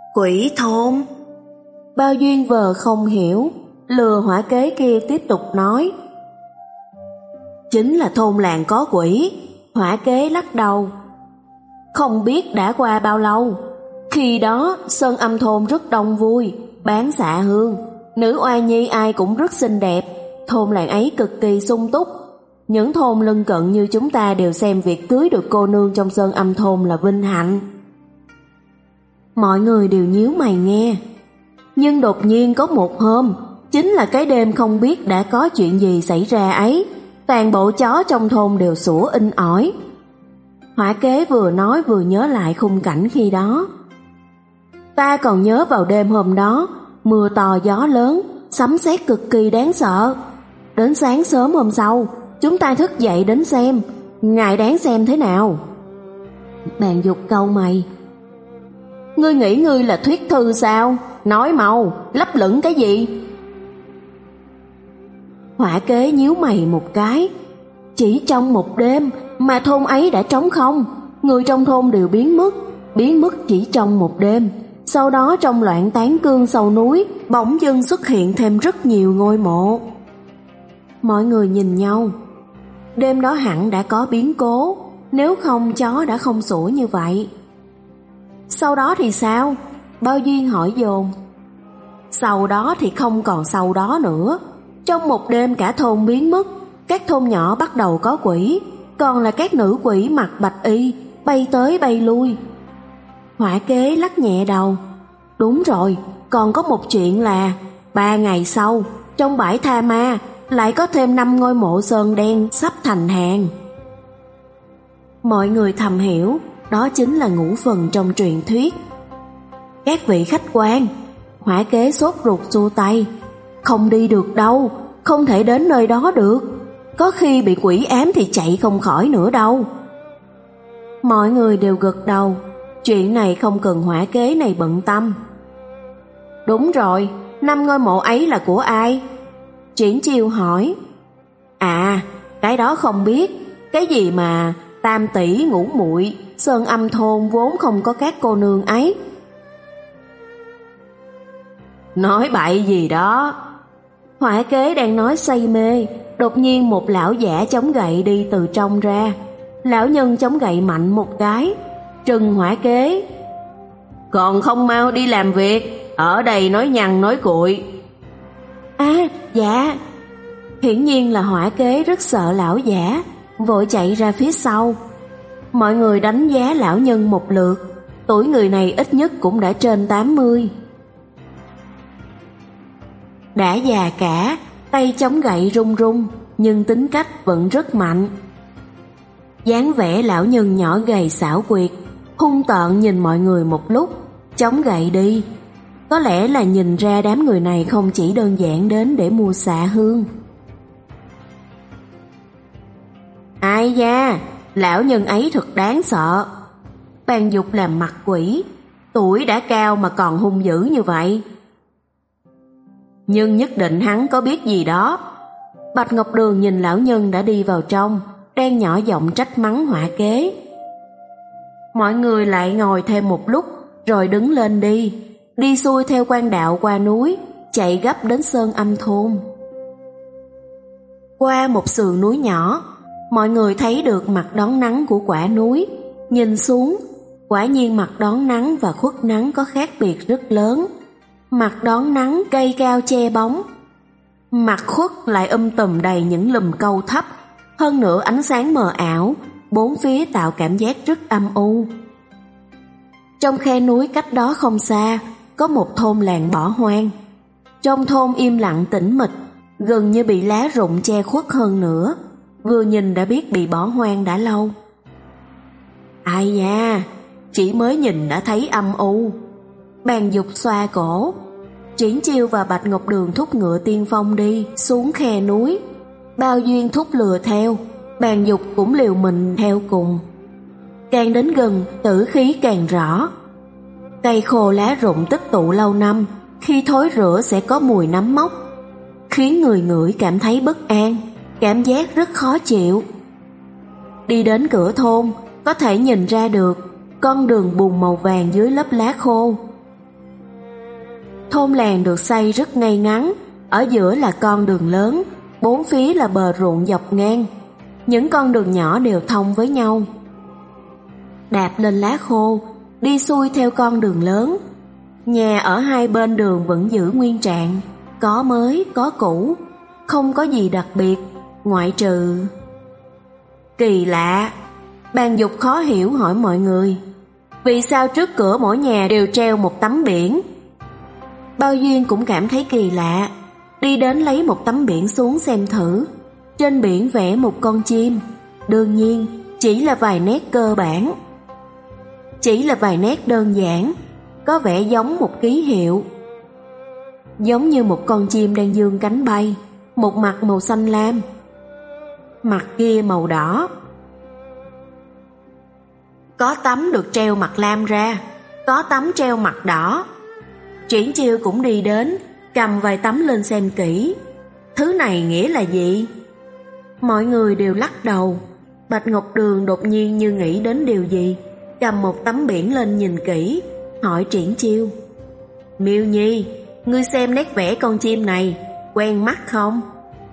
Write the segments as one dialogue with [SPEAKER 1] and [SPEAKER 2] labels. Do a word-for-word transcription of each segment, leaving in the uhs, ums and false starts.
[SPEAKER 1] Quỷ thôn. Bao Duyên vờ không hiểu, lừa hỏa kế kia tiếp tục nói. Chính là thôn làng có quỷ. Hỏa kế lắc đầu. Không biết đã qua bao lâu, khi đó Sơn Âm thôn rất đông vui, bán xạ hương, nữ oa nhi ai cũng rất xinh đẹp, thôn làng ấy cực kỳ sung túc. Những thôn lân cận như chúng ta đều xem việc cưới được cô nương trong Sơn Âm thôn là vinh hạnh. Mọi người đều nhíu mày nghe. Nhưng đột nhiên có một hôm, chính là cái đêm không biết đã có chuyện gì xảy ra ấy, toàn bộ chó trong thôn đều sủa inh ỏi. Hỏa kế vừa nói vừa nhớ lại khung cảnh khi đó. Ta còn nhớ vào đêm hôm đó, mưa to gió lớn, sấm sét cực kỳ đáng sợ. Đến sáng sớm hôm sau, chúng ta thức dậy đến xem, ngài đáng xem thế nào? Bàn Dục cau mày. Ngươi nghĩ ngươi là thuyết thư sao? Nói mau, lấp lửng cái gì? Hỏa kế nhíu mày một cái. Chỉ trong một đêm mà thôn ấy đã trống không, người trong thôn đều biến mất, biến mất chỉ trong một đêm. Sau đó trong loạn tán cương sâu núi, bỗng dưng xuất hiện thêm rất nhiều ngôi mộ. Mọi người nhìn nhau. Đêm đó hẳn đã có biến cố, nếu không chó đã không sủa như vậy. Sau đó thì sao? Bao Duyên hỏi dồn. Sau đó thì không còn sau đó nữa. Trong một đêm cả thôn biến mất, các thôn nhỏ bắt đầu có quỷ, còn là các nữ quỷ mặc bạch y, bay tới bay lui. Hỏa kế lắc nhẹ đầu. Đúng rồi, còn có một chuyện là ba ngày sau, trong bãi tha ma lại có thêm năm ngôi mộ sơn đen sắp thành hàng. Mọi người thầm hiểu, đó chính là ngũ phần trong truyền thuyết. Các vị khách quan, hỏa kế sốt ruột xua tay. Không đi được đâu, không thể đến nơi đó được. Có khi bị quỷ ám thì chạy không khỏi nữa đâu. Mọi người đều gật đầu. Chuyện này không cần hỏa kế này bận tâm. Đúng rồi, năm ngôi mộ ấy là của ai? Triển Chiêu hỏi. À, cái đó không biết. Cái gì mà tam tỷ ngũ muội, Sơn Âm thôn vốn không có các cô nương ấy. Nói bậy gì đó. Hỏa kế đang nói say mê, đột nhiên một lão giả chống gậy đi từ trong ra. Lão nhân chống gậy mạnh một cái, trừng hỏa kế. Còn không mau đi làm việc, ở đây nói nhằn nói cuội. À, dạ. Hiển nhiên là hỏa kế rất sợ lão giả, vội chạy ra phía sau. Mọi người đánh giá lão nhân một lượt, tuổi người này ít nhất cũng đã trên tám mươi. Đã già cả, tay chống gậy run run, nhưng tính cách vẫn rất mạnh. Dáng vẻ lão nhân nhỏ gầy xảo quyệt, hung tợn nhìn mọi người một lúc, chống gậy đi. Có lẽ là nhìn ra đám người này không chỉ đơn giản đến để mua xạ hương. Ai da, lão nhân ấy thật đáng sợ. Bàn Dục làm mặt quỷ, tuổi đã cao mà còn hung dữ như vậy. Nhưng nhất định hắn có biết gì đó. Bạch Ngọc Đường nhìn lão nhân đã đi vào trong, đang nhỏ giọng trách mắng hỏa kế. Mọi người lại ngồi thêm một lúc, rồi đứng lên đi, đi xuôi theo quan đạo qua núi, chạy gấp đến Sơn Âm thôn. Qua một sườn núi nhỏ, mọi người thấy được mặt đón nắng của quả núi. Nhìn xuống, quả nhiên mặt đón nắng và khuất nắng có khác biệt rất lớn. Mặt đón nắng cây cao che bóng, mặt khuất lại um tùm đầy những lùm câu thấp. Hơn nữa ánh sáng mờ ảo, bốn phía tạo cảm giác rất âm u. Trong khe núi cách đó không xa, có một thôn làng bỏ hoang. Trong thôn im lặng tĩnh mịch, gần như bị lá rụng che khuất hơn nữa. Vừa nhìn đã biết bị bỏ hoang đã lâu. Ai da, chỉ mới nhìn đã thấy âm u. Bàn Dục xoa cổ. Triển Chiêu và Bạch Ngọc Đường thúc ngựa tiên phong đi xuống khe núi. Bao Duyên thúc lừa theo, Bàn Dục cũng liều mình theo cùng. Càng đến gần, tử khí càng rõ. Cây khô lá rụng tích tụ lâu năm, khi thối rữa sẽ có mùi nấm mốc, khiến người ngửi cảm thấy bất an, cảm giác rất khó chịu. Đi đến cửa thôn, có thể nhìn ra được con đường bùn màu vàng dưới lớp lá khô. Thôn làng được xây rất ngay ngắn, ở giữa là con đường lớn, bốn phía là bờ ruộng dọc ngang. Những con đường nhỏ đều thông với nhau. Đạp lên lá khô, đi xuôi theo con đường lớn. Nhà ở hai bên đường vẫn giữ nguyên trạng, có mới, có cũ, không có gì đặc biệt, ngoại trừ... Kỳ lạ, Bàn Dục khó hiểu hỏi mọi người, vì sao trước cửa mỗi nhà đều treo một tấm biển? Bao Duyên cũng cảm thấy kỳ lạ, đi đến lấy một tấm biển xuống xem thử. Trên biển vẽ một con chim, đương nhiên chỉ là vài nét cơ bản. Chỉ là vài nét đơn giản, có vẻ giống một ký hiệu. Giống như một con chim đang dương cánh bay, một mặt màu xanh lam, mặt kia màu đỏ. Có tấm được treo mặt lam ra, có tấm treo mặt đỏ. Triển Chiêu cũng đi đến, cầm vài tấm lên xem kỹ. Thứ này nghĩa là gì? Mọi người đều lắc đầu. Bạch Ngọc Đường đột nhiên như nghĩ đến điều gì, cầm một tấm biển lên nhìn kỹ, hỏi Triển Chiêu: Miêu Nhi, ngươi xem nét vẽ con chim này, quen mắt không?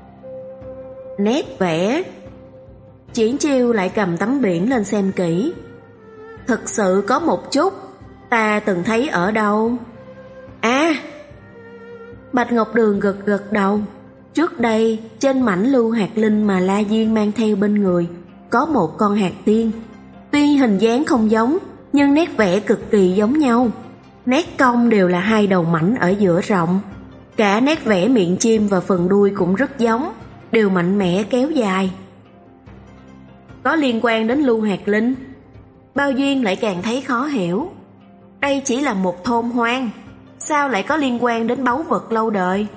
[SPEAKER 1] Nét vẽ? Triển Chiêu lại cầm tấm biển lên xem kỹ. Thực sự có một chút, ta từng thấy ở đâu? À! Bạch Ngọc Đường gật gật đầu. Trước đây, trên mảnh lưu hạt linh mà La Duyên mang theo bên người, có một con hạt tiên. Tuy hình dáng không giống, nhưng nét vẽ cực kỳ giống nhau. Nét cong đều là hai đầu mảnh ở giữa rộng. Cả nét vẽ miệng chim và phần đuôi cũng rất giống, đều mạnh mẽ kéo dài. Có liên quan đến lưu hạt linh? Bao Duyên lại càng thấy khó hiểu. Đây chỉ là một thôn hoang, sao lại có liên quan đến báu vật lâu đời?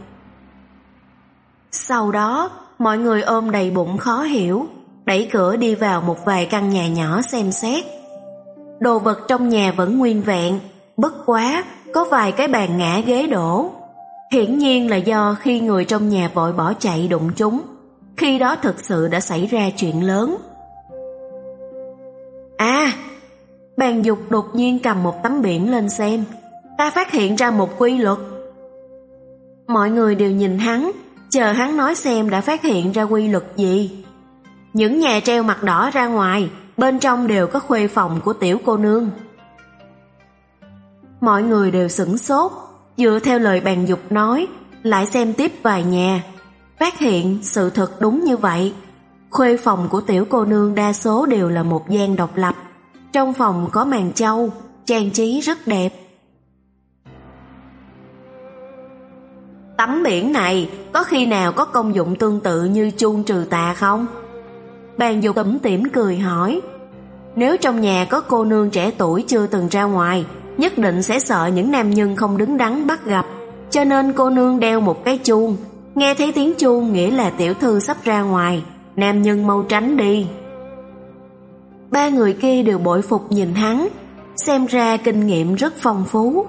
[SPEAKER 1] Sau đó, mọi người ôm đầy bụng khó hiểu, đẩy cửa đi vào một vài căn nhà nhỏ xem xét. Đồ vật trong nhà vẫn nguyên vẹn, bất quá có vài cái bàn ngã ghế đổ. Hiển nhiên là do khi người trong nhà vội bỏ chạy đụng chúng. Khi đó thực sự đã xảy ra chuyện lớn. À! Bàn Dục đột nhiên cầm một tấm biển lên xem. Ta phát hiện ra một quy luật. Mọi người đều nhìn hắn, chờ hắn nói xem đã phát hiện ra quy luật gì. Những nhà treo mặt đỏ ra ngoài, bên trong đều có khuê phòng của tiểu cô nương. Mọi người đều sửng sốt, dựa theo lời Bàn Dục nói, lại xem tiếp vài nhà, phát hiện sự thật đúng như vậy. Khuê phòng của tiểu cô nương đa số đều là một gian độc lập. Trong phòng có màn châu, trang trí rất đẹp. Tấm biển này có khi nào có công dụng tương tự như chuông trừ tà không? Bàn Dục tủm tỉm cười hỏi. Nếu trong nhà có cô nương trẻ tuổi chưa từng ra ngoài, nhất định sẽ sợ những nam nhân không đứng đắn bắt gặp, cho nên cô nương đeo một cái chuông. Nghe thấy tiếng chuông nghĩa là tiểu thư sắp ra ngoài, nam nhân mau tránh đi. Ba người kia đều bội phục nhìn hắn, xem ra kinh nghiệm rất phong phú.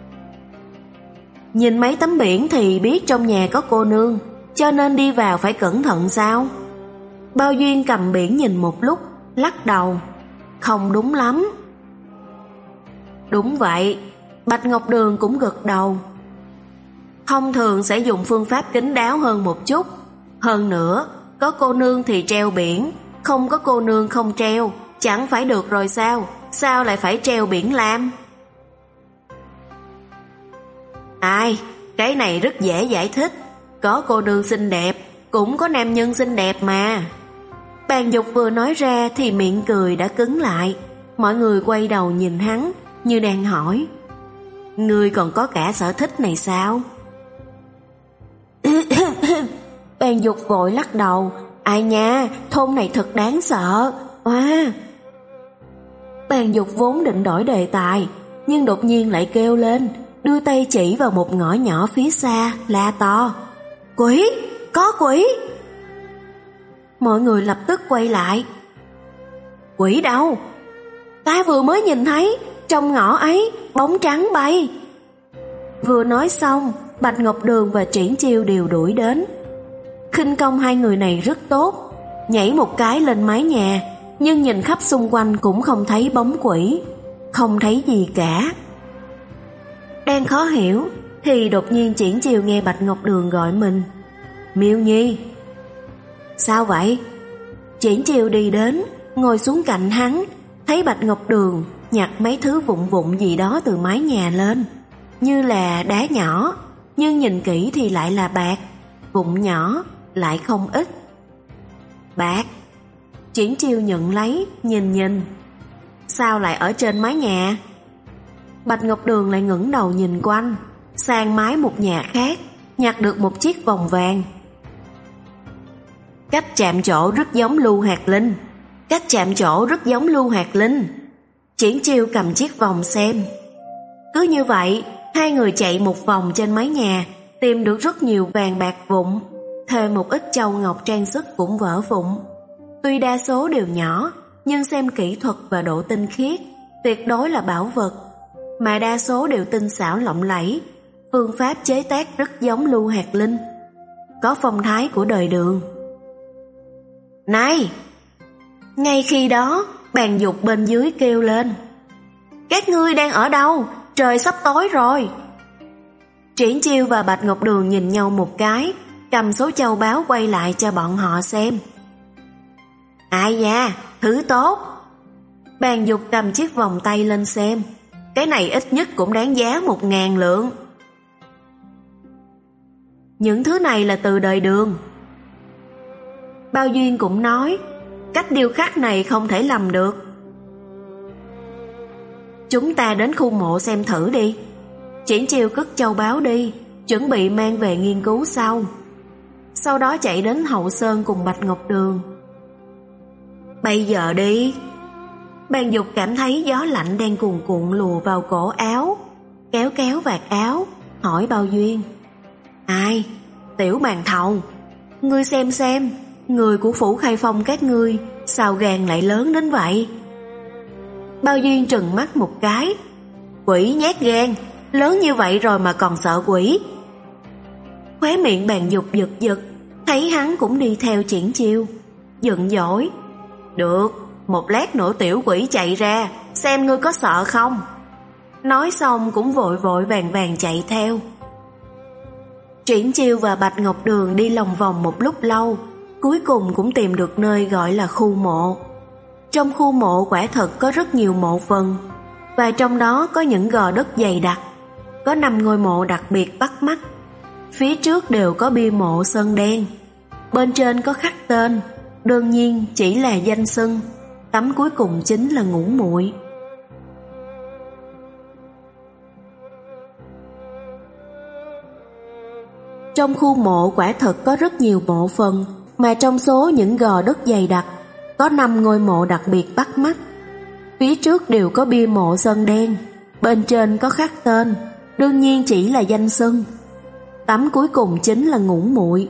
[SPEAKER 1] Nhìn mấy tấm biển thì biết trong nhà có cô nương, cho nên đi vào phải cẩn thận sao? Bao Duyên cầm biển nhìn một lúc, lắc đầu. Không đúng lắm. Đúng vậy, Bạch Ngọc Đường cũng gật đầu. Thông thường sẽ dùng phương pháp kín đáo hơn một chút. Hơn nữa, có cô nương thì treo biển, không có cô nương không treo, chẳng phải được rồi sao? Sao lại phải treo biển lam? Ai, cái này rất dễ giải thích. Có cô nương xinh đẹp, cũng có nam nhân xinh đẹp mà. Bàn Dục vừa nói ra thì miệng cười đã cứng lại. Mọi người quay đầu nhìn hắn, như đang hỏi: Ngươi còn có cả sở thích này sao? Bàn Dục vội lắc đầu. Ai nha, thôn này thật đáng sợ. Wow. Bàn Dục vốn định đổi đề tài, nhưng đột nhiên lại kêu lên, đưa tay chỉ vào một ngõ nhỏ phía xa, la to: Quỷ! Có quỷ! Mọi người lập tức quay lại. Quỷ đâu? Ta vừa mới nhìn thấy, trong ngõ ấy, bóng trắng bay. Vừa nói xong, Bạch Ngọc Đường và Triển Chiêu đều đuổi đến. Khinh công hai người này rất tốt, nhảy một cái lên mái nhà, nhưng nhìn khắp xung quanh cũng không thấy bóng quỷ, không thấy gì cả. Đang khó hiểu, thì đột nhiên Triển Chiêu nghe Bạch Ngọc Đường gọi mình. Miêu Nhi. Sao vậy? Triển Chiêu đi đến, ngồi xuống cạnh hắn, thấy Bạch Ngọc Đường nhặt mấy thứ vụn vụn gì đó từ mái nhà lên, như là đá nhỏ, nhưng nhìn kỹ thì lại là bạc, vụn nhỏ lại không ít. Bạc? Triển Chiêu nhận lấy, nhìn nhìn. Sao lại ở trên mái nhà? Bạch Ngọc Đường lại ngẩng đầu nhìn quanh, sang mái một nhà khác, nhặt được một chiếc vòng vàng. Cách chạm trổ rất giống Lưu Hạt Linh. Cách chạm trổ rất giống Lưu Hạt Linh. Triển Chiêu cầm chiếc vòng xem. Cứ như vậy, hai người chạy một vòng trên mái nhà, tìm được rất nhiều vàng bạc vụn, thêm một ít châu ngọc trang sức cũng vỡ vụn. Tuy đa số đều nhỏ, nhưng xem kỹ thuật và độ tinh khiết, tuyệt đối là bảo vật, mà đa số đều tinh xảo lộng lẫy, phương pháp chế tác rất giống Lưu Hạt Linh, có phong thái của đời Đường. Này! Ngay khi đó, Bàn Dục bên dưới kêu lên. Các ngươi đang ở đâu? Trời sắp tối rồi. Triển Chiêu và Bạch Ngọc Đường nhìn nhau một cái, cầm số châu báu quay lại cho bọn họ xem. Ai da, thứ tốt. Bàn Dục cầm chiếc vòng tay lên xem. Cái này ít nhất cũng đáng giá một ngàn lượng. Những thứ này là từ đời Đường. Bao Duyên cũng nói, cách điêu khắc này không thể lầm được. Chúng ta đến khu mộ xem thử đi. Triển Chiêu cất châu báu đi, chuẩn bị mang về nghiên cứu sau. Sau đó chạy đến Hậu Sơn cùng Bạch Ngọc Đường. Bây giờ đi. Bàn Dục cảm thấy gió lạnh đang cuồn cuộn lùa vào cổ áo, kéo kéo vạt áo, hỏi Bao Duyên. Ai? Tiểu Bàn Thầu. Ngươi xem xem, người của Phủ Khai Phong các ngươi sao gan lại lớn đến vậy? Bao Duyên trừng mắt một cái. Quỷ nhát gan, lớn như vậy rồi mà còn sợ quỷ. Khóe miệng Bàn Dục giật giật, thấy hắn cũng đi theo Triển Chiêu, giận dỗi. Được, một lát nữa tiểu quỷ chạy ra, xem ngươi có sợ không. Nói xong cũng vội vội vàng vàng chạy theo. Triển Chiêu và Bạch Ngọc Đường đi lòng vòng một lúc lâu, cuối cùng cũng tìm được nơi gọi là khu mộ. Trong khu mộ quả thật có rất nhiều mộ phần, và trong đó có những gò đất dày đặc, có năm ngôi mộ đặc biệt bắt mắt. Phía trước đều có bia mộ sơn đen, bên trên có khắc tên, đương nhiên chỉ là danh xưng, tấm cuối cùng chính là Ngũ Muội. Trong khu mộ quả thật có rất nhiều mộ phần, mà trong số những gò đất dày đặc, có năm ngôi mộ đặc biệt bắt mắt. Phía trước đều có bia mộ sơn đen, bên trên có khắc tên, đương nhiên chỉ là danh xưng. Tấm cuối cùng chính là Ngũ Muội.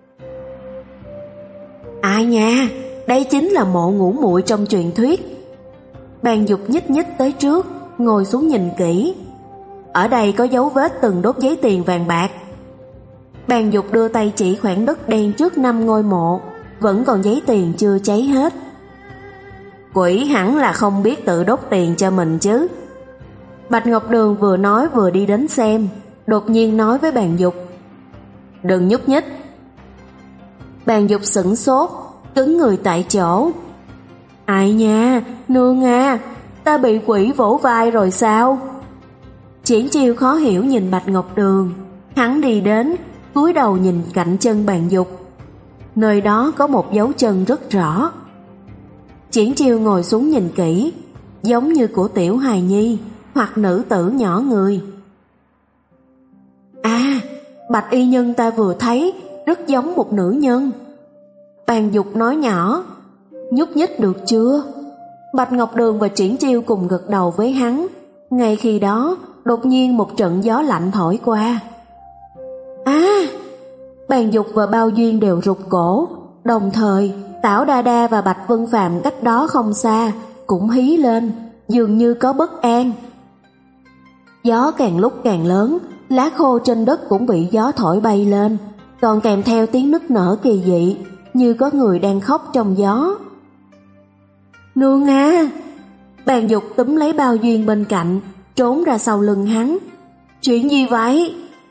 [SPEAKER 1] Ai nha, đây chính là mộ Ngũ Muội trong truyền thuyết. Bàn Dục nhích nhích tới trước, ngồi xuống nhìn kỹ. Ở đây có dấu vết từng đốt giấy tiền vàng bạc. Bàn Dục đưa tay chỉ khoảng đất đen trước năm ngôi mộ, vẫn còn giấy tiền chưa cháy hết. Quỷ hẳn là không biết tự đốt tiền cho mình chứ. Bạch Ngọc Đường vừa nói vừa đi đến xem, đột nhiên nói với Bàn Dục. Đừng nhúc nhích. Bàn Dục sửng sốt, cứng người tại chỗ. Ai nha, nương à, ta bị quỷ vỗ vai rồi sao? Triển Chiêu khó hiểu nhìn Bạch Ngọc Đường, hắn đi đến, cúi đầu nhìn cạnh chân Bàn Dục. Nơi đó có một dấu chân rất rõ. Triển Chiêu ngồi xuống nhìn kỹ, giống như của tiểu hài nhi hoặc nữ tử nhỏ người. À, bạch y nhân ta vừa thấy rất giống một nữ nhân. Bàn Dục nói nhỏ. Nhúc nhích được chưa? Bạch Ngọc Đường và Triển Chiêu cùng gật đầu với hắn. Ngay khi đó, đột nhiên một trận gió lạnh thổi qua. À! Bàn Dục và Bao Duyên đều rụt cổ, đồng thời Tảo Đa Đa và Bạch Vân Phàm cách đó không xa cũng hí lên, dường như có bất an. Gió càng lúc càng lớn, lá khô trên đất cũng bị gió thổi bay lên, còn kèm theo tiếng nức nở kỳ dị, như có người đang khóc trong gió. Nương à! Bàn Dục túm lấy Bao Duyên bên cạnh, trốn ra sau lưng hắn. Chuyện gì vậy?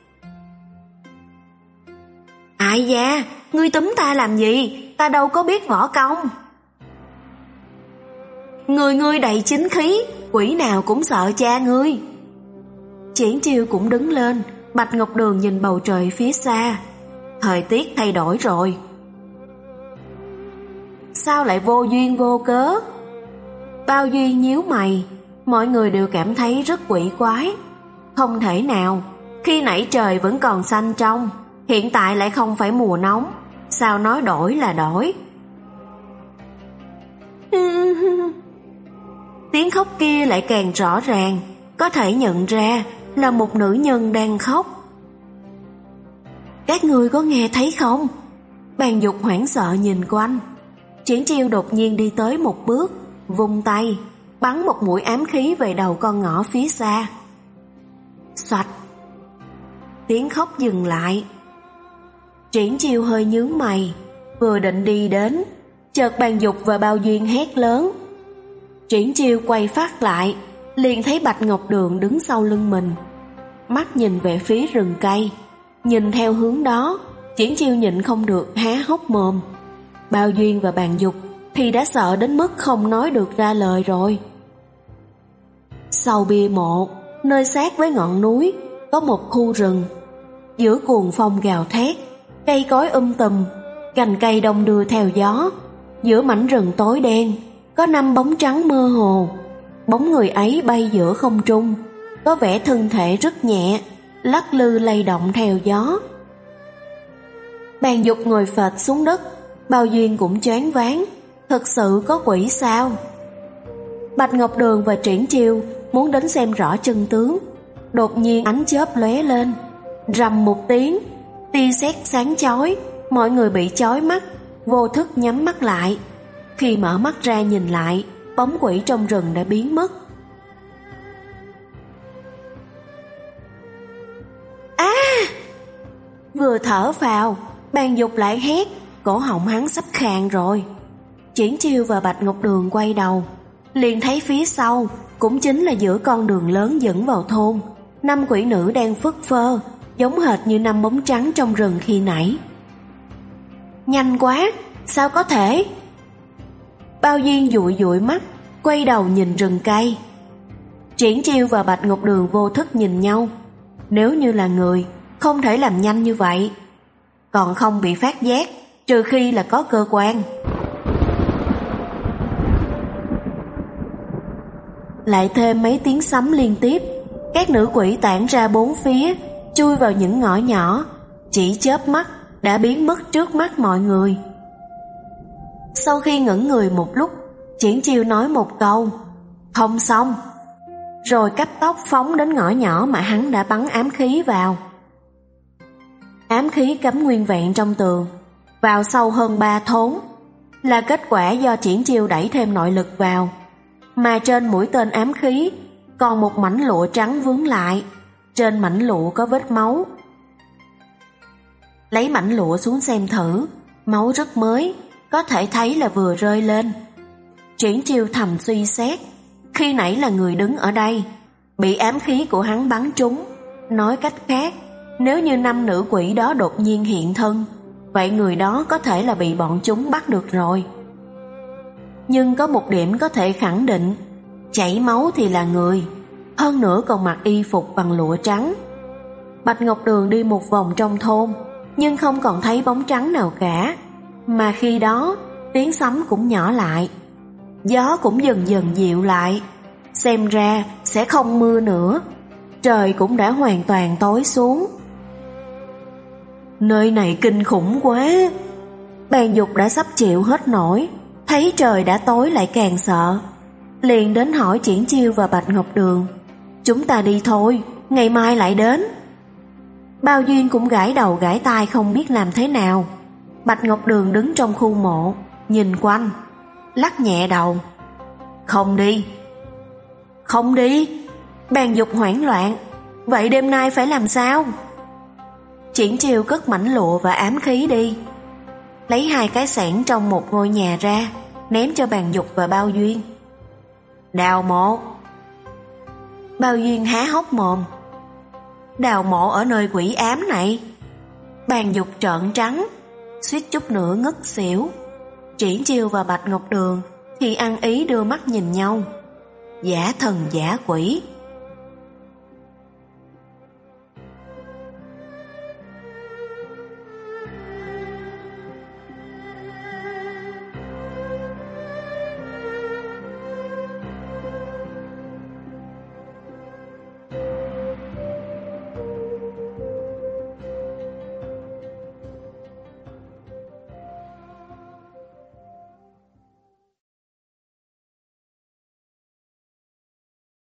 [SPEAKER 1] Đại gia, ngươi túm ta làm gì? Ta đâu có biết võ công. Người ngươi đầy chính khí, quỷ nào cũng sợ cha ngươi. Triển Chiêu cũng đứng lên. Bạch Ngọc Đường nhìn bầu trời phía xa. Thời tiết thay đổi rồi. Sao lại vô duyên vô cớ? Bao Duyên nhíu mày. Mọi người đều cảm thấy rất quỷ quái. Không thể nào, khi nãy trời vẫn còn xanh trong, hiện tại lại không phải mùa nóng. Sao nói đổi là đổi? Tiếng khóc kia lại càng rõ ràng, có thể nhận ra là một nữ nhân đang khóc. Các ngươi có nghe thấy không? Bàn Dục hoảng sợ nhìn quanh. Triển Chiêu đột nhiên đi tới một bước, vung tay, bắn một mũi ám khí về đầu con ngõ phía xa. Xoạch! Tiếng khóc dừng lại. Triển Chiêu hơi nhướng mày, vừa định đi đến, chợt Bàn Dục và Bao Duyên hét lớn. Triển Chiêu quay phát lại, liền thấy Bạch Ngọc Đường đứng sau lưng mình, mắt nhìn về phía rừng cây. Nhìn theo hướng đó, Triển Chiêu nhịn không được há hốc mồm. Bao Duyên và Bàn Dục thì đã sợ đến mức không nói được ra lời rồi. Sau bia mộ, nơi sát với ngọn núi, có một khu rừng. Giữa cuồng phong gào thét, cây cối um tùm, cành cây đong đưa theo gió. Giữa mảnh rừng tối đen, có năm bóng trắng mơ hồ. Bóng người ấy bay giữa không trung, có vẻ thân thể rất nhẹ, lắc lư lay động theo gió. Bàn Dục ngồi phệt xuống đất, Bao Duyên cũng choáng váng. Thật sự có quỷ sao? Bạch Ngọc Đường và Triển Chiêu muốn đến xem rõ chân tướng. Đột nhiên ánh chớp lóe lên, rầm một tiếng, tia sét sáng chói. Mọi người bị chói mắt, vô thức nhắm mắt lại. Khi mở mắt ra nhìn lại, bóng quỷ trong rừng đã biến mất. À! Vừa thở vào, Bàn Dục lại hét, cổ họng hắn sắp khàn rồi. Triển Chiêu và Bạch Ngọc Đường quay đầu, liền thấy phía sau, cũng chính là giữa con đường lớn dẫn vào thôn, năm quỷ nữ đang phất phơ, giống hệt như năm bóng trắng trong rừng khi nãy. Nhanh quá, sao có thể? Bao Duyên dụi dụi mắt, quay đầu nhìn rừng cây. Triển Chiêu và Bạch Ngọc Đường vô thức nhìn nhau. Nếu như là người, không thể làm nhanh như vậy. Còn không bị phát giác, trừ khi là có cơ quan. Lại thêm mấy tiếng sấm liên tiếp, các nữ quỷ tản ra bốn phía, chui vào những ngõ nhỏ, chỉ chớp mắt đã biến mất trước mắt mọi người. Sau khi ngẩn người một lúc, Triển Chiêu nói một câu, không xong, rồi cấp tốc phóng đến ngõ nhỏ mà hắn đã bắn ám khí vào. Ám khí cắm nguyên vẹn trong tường, vào sâu hơn ba thốn, là kết quả do Triển Chiêu đẩy thêm nội lực vào. Mà trên mũi tên ám khí còn một mảnh lụa trắng vướng lại, trên mảnh lụa có vết máu. Lấy mảnh lụa xuống xem thử, máu rất mới, có thể thấy là vừa rơi lên. Triển Chiêu thầm suy xét, khi nãy là người đứng ở đây, bị ám khí của hắn bắn trúng. Nói cách khác, nếu như năm nữ quỷ đó đột nhiên hiện thân, vậy người đó có thể là bị bọn chúng bắt được rồi. Nhưng có một điểm có thể khẳng định, chảy máu thì là người, hơn nữa còn mặc y phục bằng lụa trắng. Bạch Ngọc Đường đi một vòng trong thôn, nhưng không còn thấy bóng trắng nào cả. Mà khi đó, tiếng sấm cũng nhỏ lại, gió cũng dần dần dịu lại. Xem ra sẽ không mưa nữa, trời cũng đã hoàn toàn tối xuống. Nơi này kinh khủng quá. Bàn Dục đã sắp chịu hết nổi, thấy trời đã tối lại càng sợ, liền đến hỏi Triển Chiêu và Bạch Ngọc Đường, chúng ta đi thôi, ngày mai lại đến. Bao Duyên cũng gãi đầu gãi tai không biết làm thế nào. Bạch Ngọc Đường đứng trong khu mộ, nhìn quanh, lắc nhẹ đầu. Không đi. Không đi. Bàn Dục hoảng loạn, vậy đêm nay phải làm sao? Triển Chiêu cất mảnh lụa và ám khí đi, lấy hai cái xẻng trong một ngôi nhà ra, ném cho Bàn Dục và Bao Duyên. Đào mộ. Bao Duyên há hốc mồm. Đào mộ ở nơi quỷ ám này? Bàn dục trợn trắng, suýt chút nữa ngất xỉu. Triển Chiêu và Bạch Ngọc Đường thì ăn ý đưa mắt nhìn nhau. Giả thần giả quỷ,